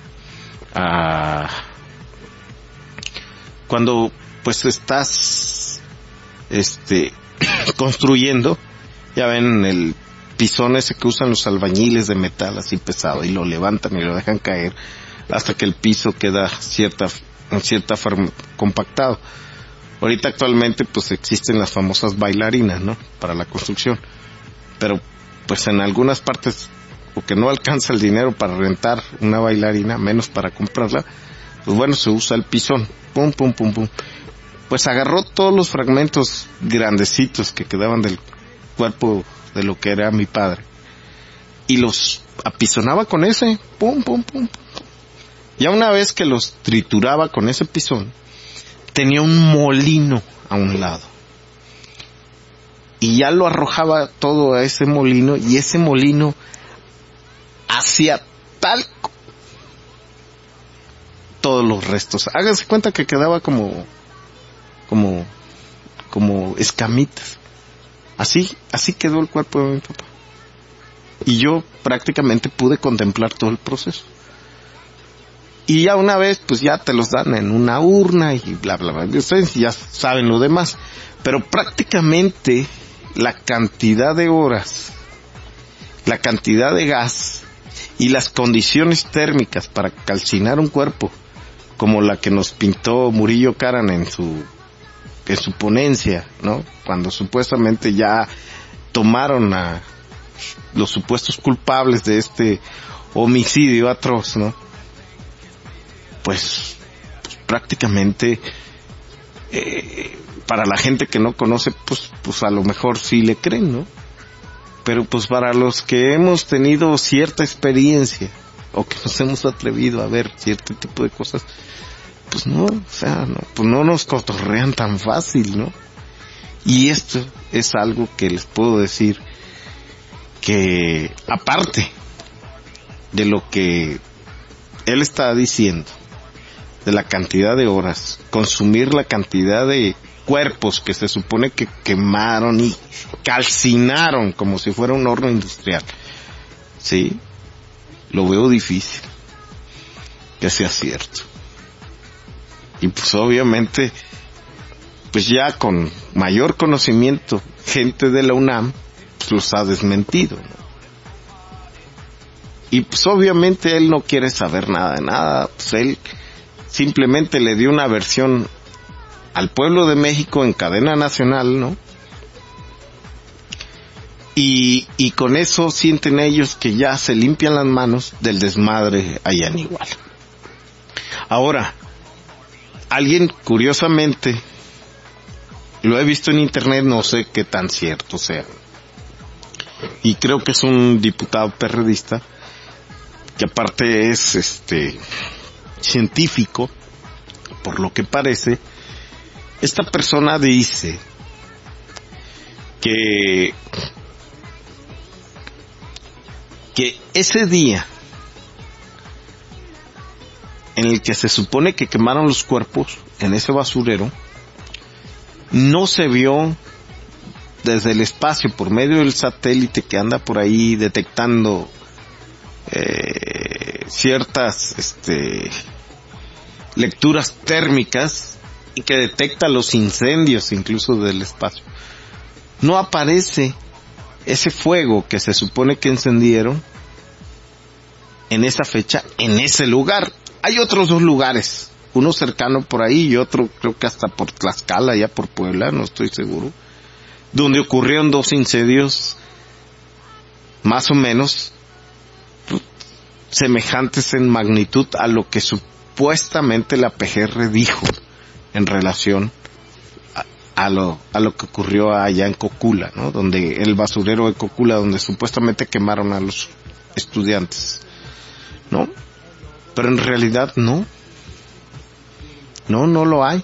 cuando pues estás construyendo, ya ven el pisón ese que usan los albañiles de metal así pesado, y lo levantan y lo dejan caer hasta que el piso queda en cierta forma compactado. Ahorita actualmente pues existen las famosas bailarinas, ¿no? Para la construcción. Pero pues en algunas partes, o que no alcanza el dinero para rentar una bailarina, menos para comprarla, pues bueno, se usa el pisón. Pum, pum, pum, pum. Pues agarró todos los fragmentos grandecitos que quedaban del cuerpo de lo que era mi padre y los apisonaba con ese. Pum, pum, pum, pum. Ya una vez que los trituraba con ese pisón, tenía un molino a un lado. Y ya lo arrojaba todo a ese molino, y ese molino hacía talco todos los restos. Háganse cuenta que quedaba como escamitas. Así quedó el cuerpo de mi papá. Y yo prácticamente pude contemplar todo el proceso. Y ya una vez, pues ya te los dan en una urna y bla, bla, bla. Ustedes ya saben lo demás. Pero prácticamente la cantidad de horas, la cantidad de gas y las condiciones térmicas para calcinar un cuerpo, como la que nos pintó Murillo Karam en su ponencia, ¿no? Cuando supuestamente ya tomaron a los supuestos culpables de este homicidio atroz, ¿no? Pues prácticamente para la gente que no conoce, pues a lo mejor sí le creen, ¿no? Pero pues para los que hemos tenido cierta experiencia o que nos hemos atrevido a ver cierto tipo de cosas, pues no, o sea, no, pues no nos cotorrean tan fácil, ¿no? Y esto es algo que les puedo decir que, aparte de lo que él está diciendo, de la cantidad de horas, consumir la cantidad de cuerpos que se supone que quemaron y calcinaron como si fuera un horno industrial, sí, lo veo difícil que sea cierto. Y pues obviamente, pues ya con mayor conocimiento, gente de la UNAM pues los ha desmentido, ¿no? Y pues obviamente él no quiere saber nada de nada, pues él simplemente le dio una versión al pueblo de México en cadena nacional, ¿no? Y con eso sienten ellos que ya se limpian las manos del desmadre allá en Iguala. Ahora, alguien curiosamente, lo he visto en internet, no sé qué tan cierto sea, y creo que es un diputado perredista, que aparte es científico, por lo que parece. Esta persona dice que ese día en el que se supone que quemaron los cuerpos en ese basurero, no se vio desde el espacio por medio del satélite que anda por ahí detectando ciertas lecturas térmicas y que detecta los incendios incluso del espacio. No aparece ese fuego que se supone que encendieron en esa fecha, en ese lugar. Hay otros dos lugares, uno cercano por ahí y otro creo que hasta por Tlaxcala, ya por Puebla, no estoy seguro, donde ocurrieron dos incendios más o menos semejantes en magnitud a lo que supuestamente la PGR dijo en relación a lo que ocurrió allá en Cocula, ¿no? Donde el basurero de Cocula, donde supuestamente quemaron a los estudiantes, ¿no? Pero en realidad no. No lo hay.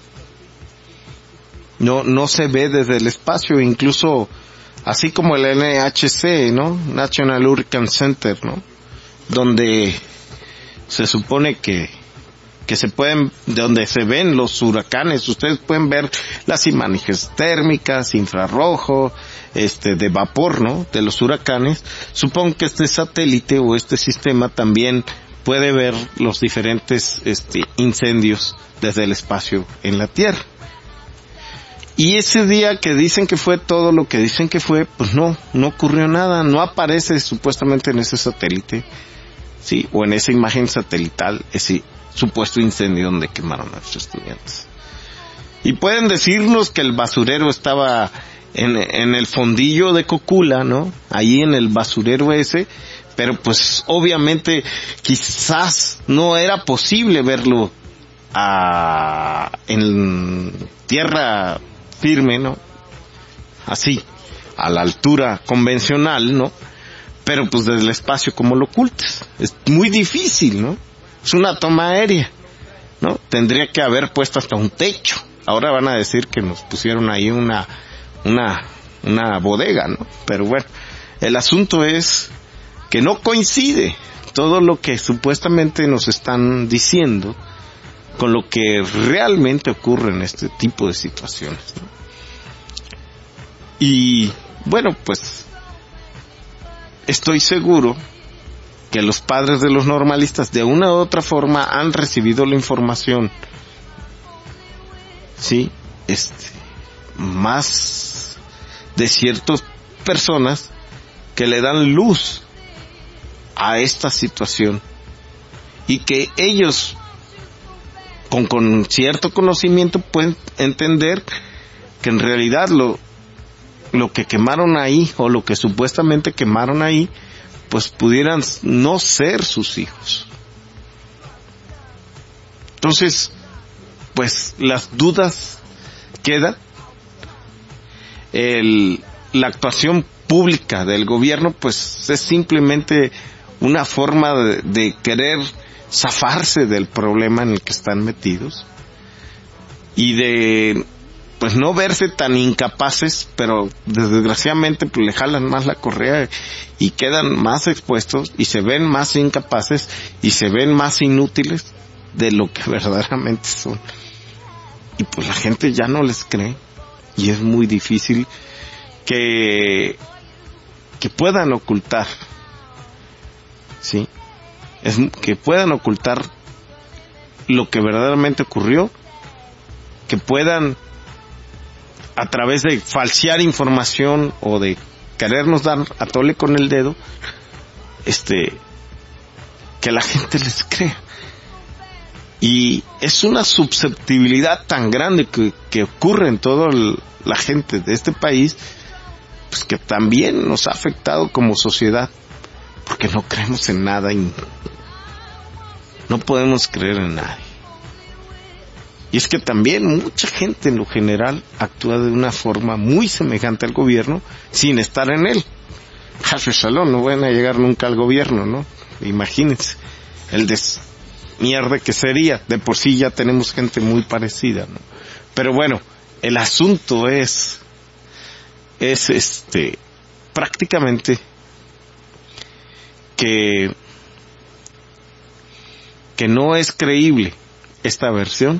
No se ve desde el espacio, incluso así como el NHC, ¿no? National Hurricane Center, ¿no? Donde se supone que se pueden, de donde se ven los huracanes, ustedes pueden ver las imágenes térmicas, infrarrojo, de vapor, ¿no? De los huracanes. Supongo que este satélite o este sistema también puede ver los diferentes, incendios desde el espacio en la Tierra. Y ese día que dicen que fue todo lo que dicen que fue, pues no ocurrió nada, no aparece supuestamente en ese satélite, sí, o en esa imagen satelital, ese supuesto incendio donde quemaron a los estudiantes. Y pueden decirnos que el basurero estaba en el fondillo de Cocula, ¿no? Ahí en el basurero ese, pero pues obviamente quizás no era posible verlo en tierra firme, ¿no? Así, a la altura convencional, ¿no? Pero pues desde el espacio, ¿cómo lo ocultas? Es muy difícil, ¿no? Es una toma aérea, ¿no? Tendría que haber puesto hasta un techo. Ahora van a decir que nos pusieron ahí una bodega, ¿no? Pero bueno, el asunto es que no coincide todo lo que supuestamente nos están diciendo con lo que realmente ocurre en este tipo de situaciones, ¿no? Y bueno, pues estoy seguro que los padres de los normalistas de una u otra forma han recibido la información, sí, más de ciertas personas que le dan luz a esta situación y que ellos con cierto conocimiento pueden entender que en realidad lo que quemaron ahí o lo que supuestamente quemaron ahí pues pudieran no ser sus hijos. Entonces pues las dudas quedan. La actuación pública del gobierno pues es simplemente una forma de querer zafarse del problema en el que están metidos y de pues no verse tan incapaces, pero desgraciadamente pues le jalan más la correa y quedan más expuestos y se ven más incapaces y se ven más inútiles de lo que verdaderamente son. Y pues la gente ya no les cree y es muy difícil que puedan ocultar, ¿sí? Que puedan ocultar lo que verdaderamente ocurrió, que puedan a través de falsear información o de querernos dar a tole con el dedo, que la gente les crea. Y es una susceptibilidad tan grande que ocurre en toda la gente de este país, pues que también nos ha afectado como sociedad, porque no creemos en nada y no podemos creer en nadie. Y es que también mucha gente en lo general actúa de una forma muy semejante al gobierno sin estar en él. Hasbe Shalom, no van a llegar nunca al gobierno, ¿no? Imagínense el mierda que sería. De por sí ya tenemos gente muy parecida, ¿no? Pero bueno, el asunto es prácticamente que no es creíble esta versión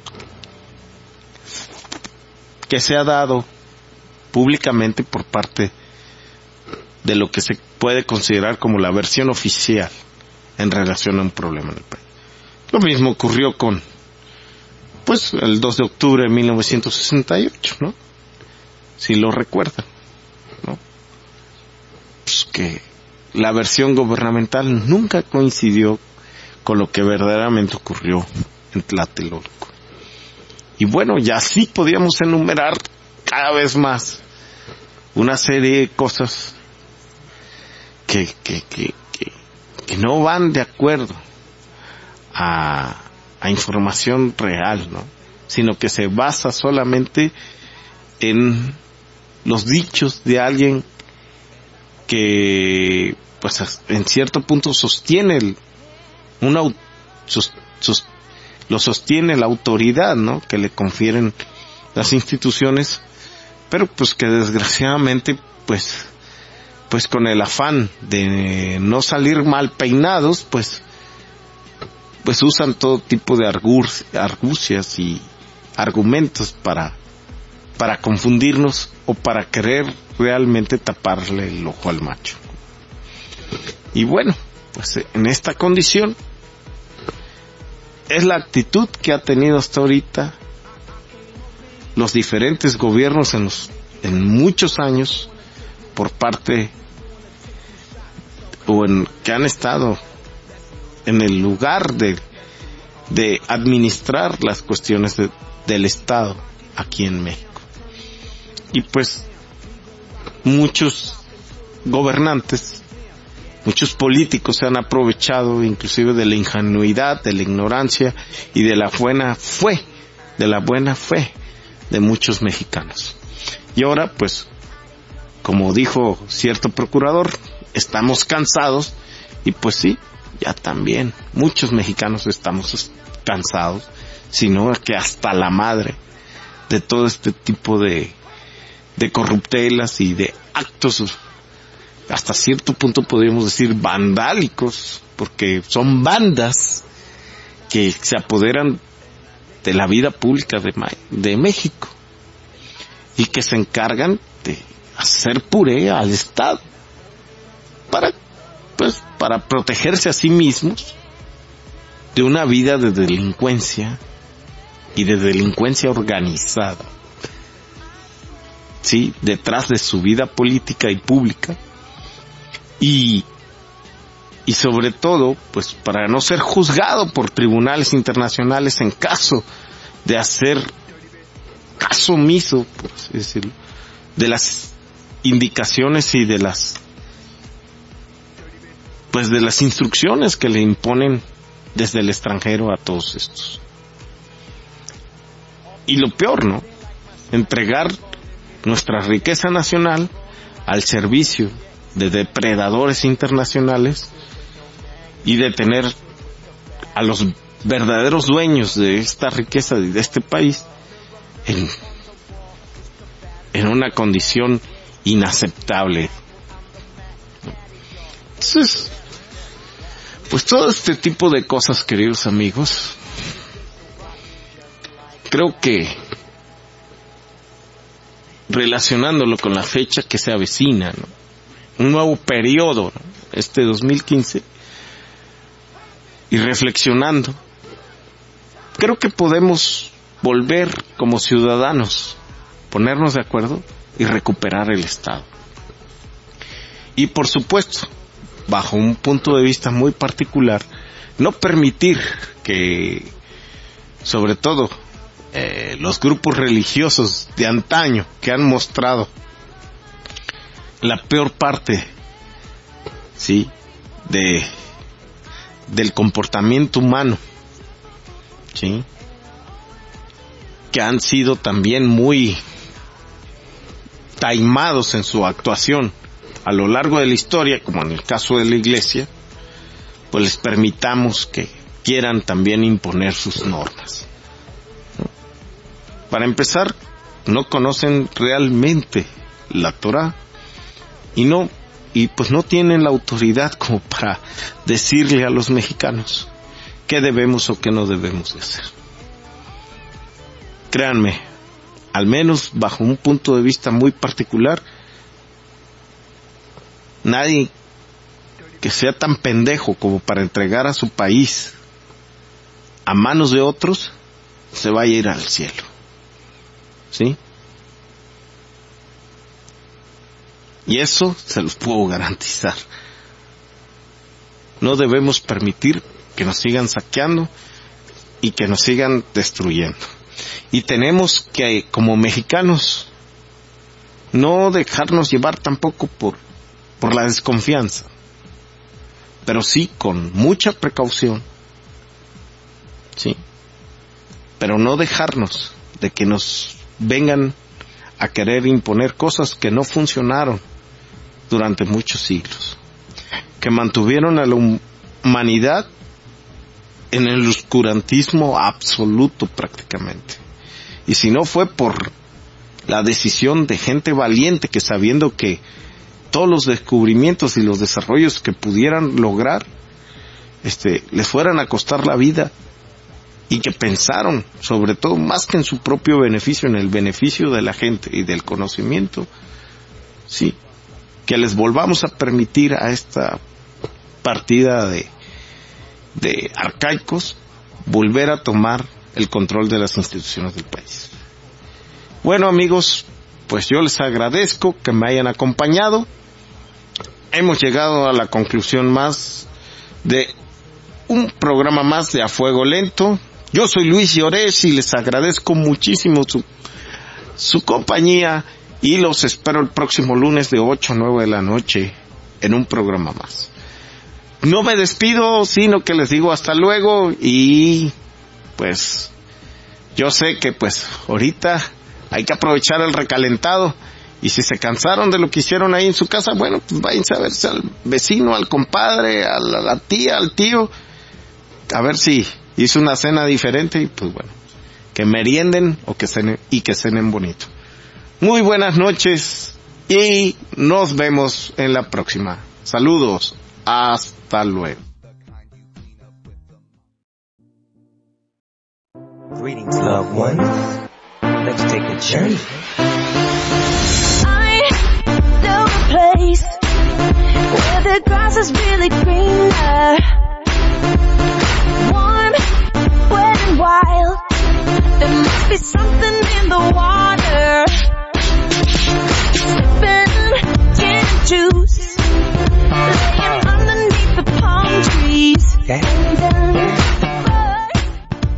que se ha dado públicamente por parte de lo que se puede considerar como la versión oficial en relación a un problema en el país. Lo mismo ocurrió con, pues, el 2 de octubre de 1968, ¿no? Si lo recuerdan, ¿no? Pues que la versión gubernamental nunca coincidió con lo que verdaderamente ocurrió en Tlatelolco. Y bueno, ya sí podíamos enumerar cada vez más una serie de cosas que no van de acuerdo a información real, ¿no? Sino que se basa solamente en los dichos de alguien que, pues, en cierto punto sostiene lo sostiene la autoridad, ¿no?, que le confieren las instituciones, pero pues que desgraciadamente pues con el afán de no salir mal peinados, pues usan todo tipo de argucias y argumentos para confundirnos o para querer realmente taparle el ojo al macho. Y bueno, pues en esta condición es la actitud que ha tenido hasta ahorita los diferentes gobiernos en muchos años por parte que han estado en el lugar de administrar las cuestiones del Estado aquí en México. Y pues muchos gobernantes, muchos políticos se han aprovechado inclusive de la ingenuidad, de la ignorancia y de la buena fe de muchos mexicanos. Y ahora pues, como dijo cierto procurador, estamos cansados, y pues sí, ya también muchos mexicanos estamos cansados, sino que hasta la madre de todo este tipo de corruptelas y de actos hasta cierto punto podríamos decir vandálicos, porque son bandas que se apoderan de la vida pública de México y que se encargan de hacer puré al Estado para protegerse a sí mismos de una vida de delincuencia y de delincuencia organizada, sí, detrás de su vida política y pública, y sobre todo pues para no ser juzgado por tribunales internacionales en caso de hacer caso omiso, por así decirlo, de las indicaciones y de las instrucciones que le imponen desde el extranjero a todos estos. Y lo peor, ¿no?, entregar nuestra riqueza nacional al servicio de depredadores internacionales y de tener a los verdaderos dueños de esta riqueza y de este país en una condición inaceptable. Entonces, pues todo este tipo de cosas, queridos amigos, creo que relacionándolo con la fecha que se avecina, ¿no?, un nuevo periodo, ¿no?, este 2015, y reflexionando, creo que podemos volver como ciudadanos, ponernos de acuerdo y recuperar el Estado. Y por supuesto, bajo un punto de vista muy particular, no permitir que, sobre todo, los grupos religiosos de antaño que han mostrado la peor parte, sí, del comportamiento humano, sí, que han sido también muy taimados en su actuación a lo largo de la historia, como en el caso de la Iglesia, pues les permitamos que quieran también imponer sus normas. Para empezar, no conocen realmente la Torá y pues no tienen la autoridad como para decirle a los mexicanos qué debemos o qué no debemos de hacer. Créanme, al menos bajo un punto de vista muy particular, nadie que sea tan pendejo como para entregar a su país a manos de otros se vaya a ir al cielo, ¿sí? Y eso se los puedo garantizar. No debemos permitir que nos sigan saqueando y que nos sigan destruyendo. Y tenemos que, como mexicanos, no dejarnos llevar tampoco por la desconfianza, pero sí con mucha precaución, sí, pero no dejarnos de que nos vengan a querer imponer cosas que no funcionaron durante muchos siglos, que mantuvieron a la humanidad en el oscurantismo absoluto prácticamente. Y si no fue por la decisión de gente valiente que, sabiendo que todos los descubrimientos y los desarrollos que pudieran lograr, les fueran a costar la vida, y que pensaron, sobre todo, más que en su propio beneficio, en el beneficio de la gente y del conocimiento, sí, que les volvamos a permitir a esta partida de arcaicos volver a tomar el control de las instituciones del país. Bueno, amigos, pues yo les agradezco que me hayan acompañado. Hemos llegado a la conclusión más de un programa más de A Fuego Lento. Yo soy Luis Llorés y les agradezco muchísimo su compañía, y los espero el próximo lunes de 8 a 9 de la noche en un programa más. No me despido, sino que les digo hasta luego, y pues yo sé que pues ahorita hay que aprovechar el recalentado, y si se cansaron de lo que hicieron ahí en su casa, bueno, pues váyanse a verse al vecino, al compadre, a la tía, al tío, a ver si hizo una cena diferente, y pues bueno, que merienden o que cenen bonito. Muy buenas noches y nos vemos en la próxima. Saludos, hasta luego. Greetings, loved ones. Let's take a journey. I know a place where the grass is really greener, warm, wet and wild. There must be some